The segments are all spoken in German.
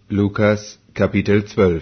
Lukas, Kapitel 12.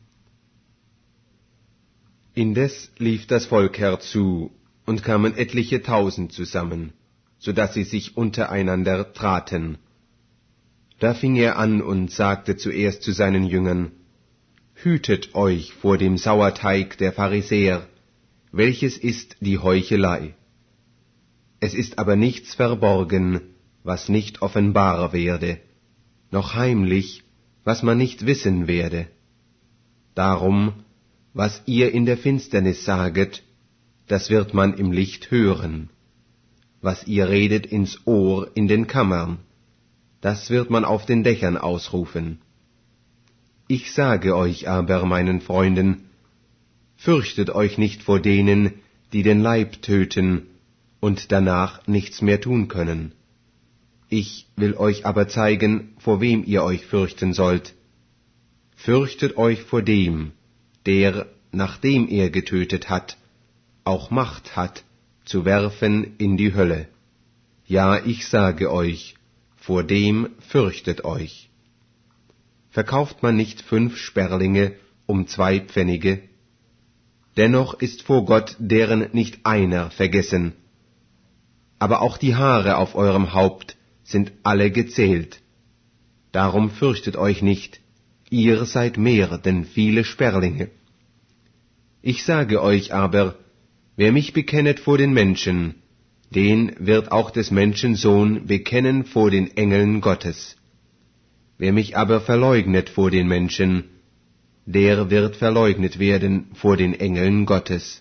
Indes lief das Volk herzu, und kamen etliche Tausend zusammen, so daß sie sich untereinander traten. Da fing er an und sagte zuerst zu seinen Jüngern: Hütet euch vor dem Sauerteig der Pharisäer, welches ist die Heuchelei. Es ist aber nichts verborgen, was nicht offenbar werde, noch heimlich, was man nicht wissen werde. Darum, was ihr in der Finsternis saget, das wird man im Licht hören. Was ihr redet ins Ohr in den Kammern, das wird man auf den Dächern ausrufen. Ich sage euch aber, meinen Freunden, fürchtet euch nicht vor denen, die den Leib töten und danach nichts mehr tun können. Ich will euch aber zeigen, vor wem ihr euch fürchten sollt. Fürchtet euch vor dem, der, nachdem er getötet hat, auch Macht hat, zu werfen in die Hölle. Ja, ich sage euch, vor dem fürchtet euch. Verkauft man nicht 5 Sperlinge um 2 Pfennige? Dennoch ist vor Gott deren nicht einer vergessen. Aber auch die Haare auf eurem Haupt sind alle gezählt. Darum fürchtet euch nicht, ihr seid mehr denn viele Sperlinge. Ich sage euch aber, wer mich bekennet vor den Menschen, den wird auch des Menschen Sohn bekennen vor den Engeln Gottes. Wer mich aber verleugnet vor den Menschen, der wird verleugnet werden vor den Engeln Gottes.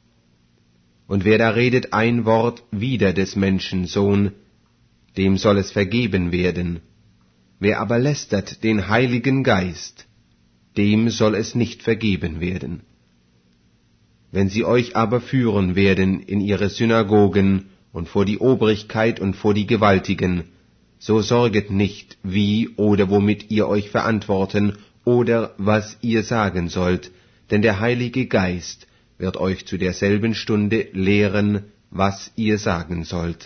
Und wer da redet ein Wort wider des Menschen Sohn, dem soll es vergeben werden. Wer aber lästert den Heiligen Geist, dem soll es nicht vergeben werden. Wenn sie euch aber führen werden in ihre Synagogen und vor die Obrigkeit und vor die Gewaltigen, so sorget nicht, wie oder womit ihr euch verantworten oder was ihr sagen sollt, denn der Heilige Geist wird euch zu derselben Stunde lehren, was ihr sagen sollt.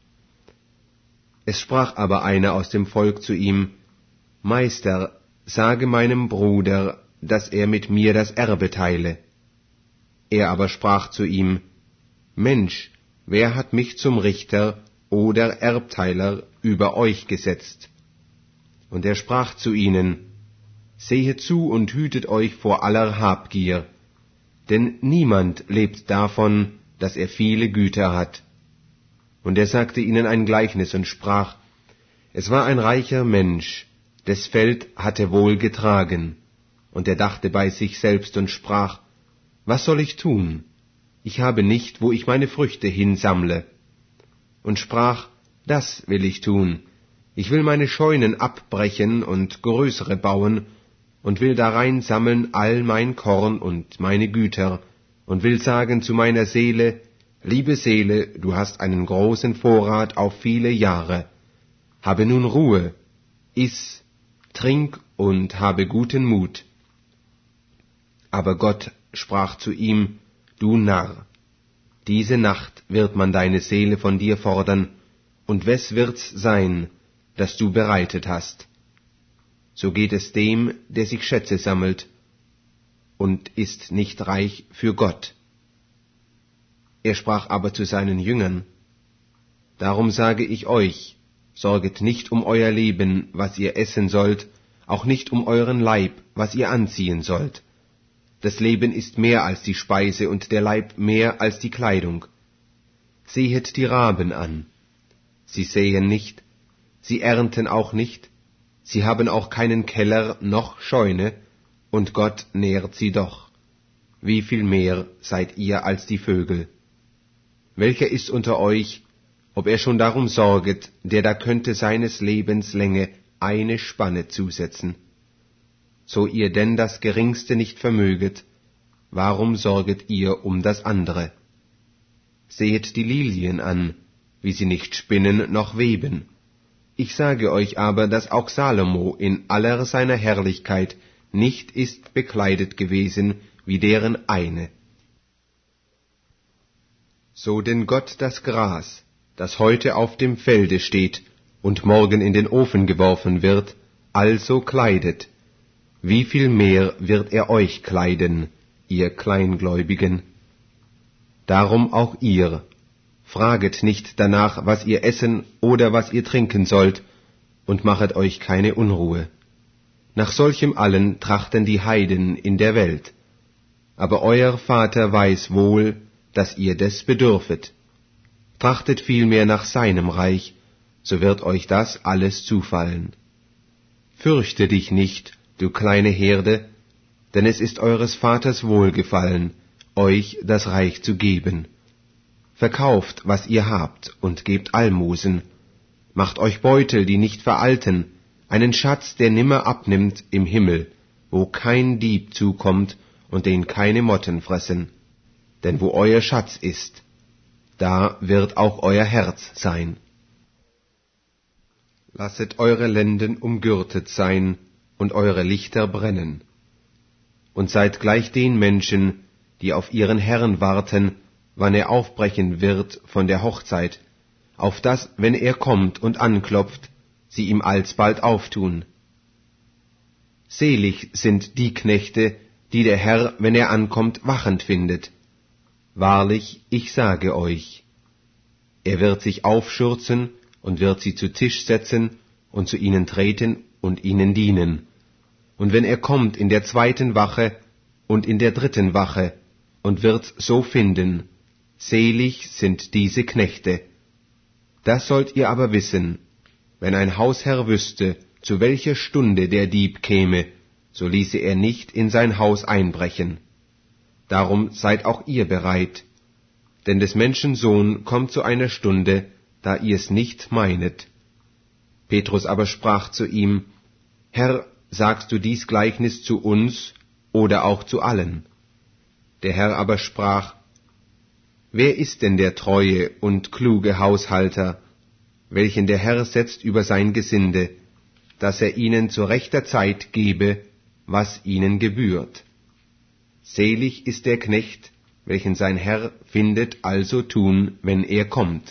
Es sprach aber einer aus dem Volk zu ihm: Meister, sage meinem Bruder, dass er mit mir das Erbe teile. Er aber sprach zu ihm: Mensch, wer hat mich zum Richter oder Erbteiler über euch gesetzt? Und er sprach zu ihnen: Sehet zu und hütet euch vor aller Habgier, denn niemand lebt davon, dass er viele Güter hat. Und er sagte ihnen ein Gleichnis und sprach: Es war ein reicher Mensch, des Feld hatte wohl getragen, und er dachte bei sich selbst und sprach: Was soll ich tun? Ich habe nicht, wo ich meine Früchte hinsammle. Und sprach: Das will ich tun. Ich will meine Scheunen abbrechen und größere bauen, und will darein sammeln all mein Korn und meine Güter, und will sagen zu meiner Seele: Liebe Seele, du hast einen großen Vorrat auf viele Jahre. Habe nun Ruhe, iss, trink und habe guten Mut. Aber Gott sprach zu ihm: Du Narr, diese Nacht wird man deine Seele von dir fordern, und wes wird's sein, das du bereitet hast? So geht es dem, der sich Schätze sammelt, und ist nicht reich für Gott. Er sprach aber zu seinen Jüngern: Darum sage ich euch, sorget nicht um euer Leben, was ihr essen sollt, auch nicht um euren Leib, was ihr anziehen sollt. Das Leben ist mehr als die Speise und der Leib mehr als die Kleidung. Sehet die Raben an. Sie säen nicht, sie ernten auch nicht, sie haben auch keinen Keller noch Scheune, und Gott nährt sie doch. Wie viel mehr seid ihr als die Vögel? Welcher ist unter euch, ob er schon darum sorget, der da könnte seines Lebens Länge eine Spanne zusetzen? So ihr denn das Geringste nicht vermöget, warum sorget ihr um das andere? Sehet die Lilien an, wie sie nicht spinnen noch weben. Ich sage euch aber, dass auch Salomo in aller seiner Herrlichkeit nicht ist bekleidet gewesen wie deren eine. So denn Gott das Gras, das heute auf dem Felde steht und morgen in den Ofen geworfen wird, also kleidet, wie viel mehr wird er euch kleiden, ihr Kleingläubigen? Darum auch ihr, fraget nicht danach, was ihr essen oder was ihr trinken sollt, und machet euch keine Unruhe. Nach solchem allen trachten die Heiden in der Welt. Aber euer Vater weiß wohl, dass ihr des bedürfet. Trachtet vielmehr nach seinem Reich, so wird euch das alles zufallen. Fürchte dich nicht, du kleine Herde, denn es ist eures Vaters Wohlgefallen, euch das Reich zu geben. Verkauft, was ihr habt, und gebt Almosen. Macht euch Beutel, die nicht veralten, einen Schatz, der nimmer abnimmt im Himmel, wo kein Dieb zukommt und den keine Motten fressen. Denn wo euer Schatz ist, da wird auch euer Herz sein. Lasset eure Lenden umgürtet sein und eure Lichter brennen. Und seid gleich den Menschen, die auf ihren Herrn warten, wann er aufbrechen wird von der Hochzeit, auf dass, wenn er kommt und anklopft, sie ihm alsbald auftun. Selig sind die Knechte, die der Herr, wenn er ankommt, wachend findet. Wahrlich, ich sage euch, er wird sich aufschürzen und wird sie zu Tisch setzen und zu ihnen treten und ihnen dienen. Und wenn er kommt in der 2. Wache und in der 3. Wache und wird so finden, selig sind diese Knechte. Das sollt ihr aber wissen, wenn ein Hausherr wüsste, zu welcher Stunde der Dieb käme, so ließe er nicht in sein Haus einbrechen. Darum seid auch ihr bereit, denn des Menschen Sohn kommt zu einer Stunde, da ihr's nicht meinet. Petrus aber sprach zu ihm, Herr, sagst du dies Gleichnis zu uns oder auch zu allen? Der Herr aber sprach, wer ist denn der treue und kluge Haushalter, welchen der Herr setzt über sein Gesinde, dass er ihnen zu rechter Zeit gebe, was ihnen gebührt? Selig ist der Knecht, welchen sein Herr findet also tun, wenn er kommt.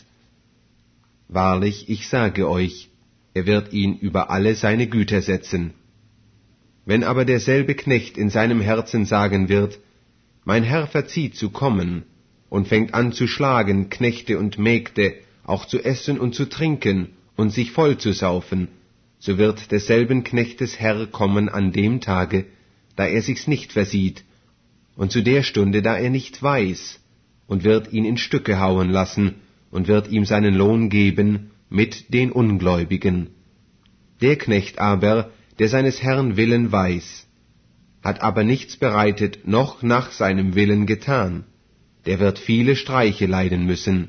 Wahrlich, ich sage euch, er wird ihn über alle seine Güter setzen. Wenn aber derselbe Knecht in seinem Herzen sagen wird, mein Herr verzieht zu kommen, und fängt an zu schlagen Knechte und Mägde, auch zu essen und zu trinken und sich voll zu saufen, so wird desselben Knechtes Herr kommen an dem Tage, da er sich's nicht versieht, und zu der Stunde, da er nicht weiß, und wird ihn in Stücke hauen lassen, und wird ihm seinen Lohn geben mit den Ungläubigen. Der Knecht aber, der seines Herrn Willen weiß, hat aber nichts bereitet noch nach seinem Willen getan, der wird viele Streiche leiden müssen.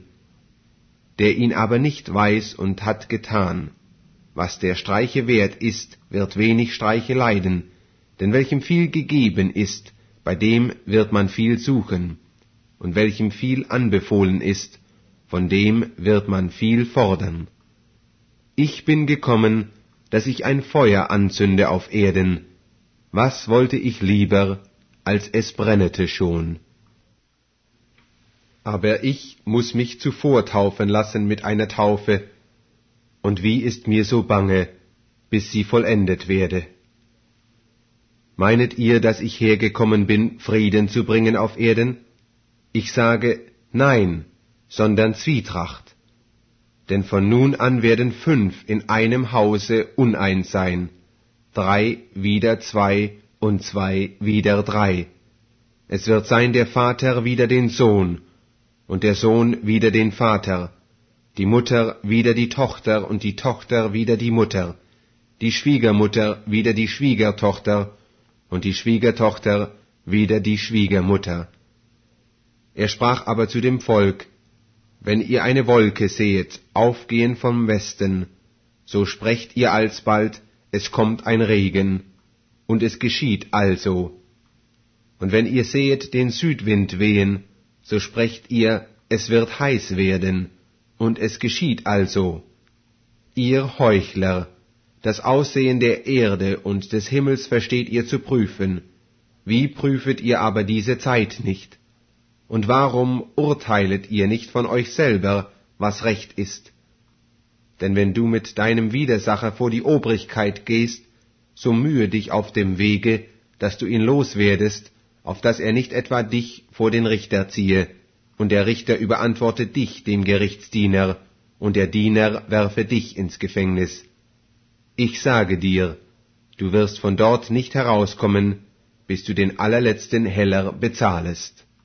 Der ihn aber nicht weiß und hat getan, was der Streiche wert ist, wird wenig Streiche leiden, denn welchem viel gegeben ist, bei dem wird man viel suchen, und welchem viel anbefohlen ist, von dem wird man viel fordern. Ich bin gekommen, dass ich ein Feuer anzünde auf Erden. Was wollte ich lieber, als es brennete schon? Aber ich muß mich zuvor taufen lassen mit einer Taufe, und wie ist mir so bange, bis sie vollendet werde. Meinet ihr, dass ich hergekommen bin, Frieden zu bringen auf Erden? Ich sage, nein, sondern Zwietracht. Denn von nun an werden 5 in einem Hause uneins sein, 3 wider 2 und 2 wider 3. Es wird sein der Vater wider den Sohn, und der Sohn wider den Vater, die Mutter wider die Tochter und die Tochter wider die Mutter, die Schwiegermutter wider die Schwiegertochter und die Schwiegertochter wider die Schwiegermutter. Er sprach aber zu dem Volk, wenn ihr eine Wolke sehet, aufgehen vom Westen, so sprecht ihr alsbald, es kommt ein Regen, und es geschieht also. Und wenn ihr sehet den Südwind wehen, so sprecht ihr, es wird heiß werden, und es geschieht also. Ihr Heuchler, das Aussehen der Erde und des Himmels versteht ihr zu prüfen. Wie prüfet ihr aber diese Zeit nicht? Und warum urteilet ihr nicht von euch selber, was recht ist? Denn wenn du mit deinem Widersacher vor die Obrigkeit gehst, so mühe dich auf dem Wege, dass du ihn loswerdest, auf dass er nicht etwa dich vor den Richter ziehe, und der Richter überantworte dich dem Gerichtsdiener, und der Diener werfe dich ins Gefängnis. Ich sage dir, du wirst von dort nicht herauskommen, bis du den allerletzten Heller bezahlest.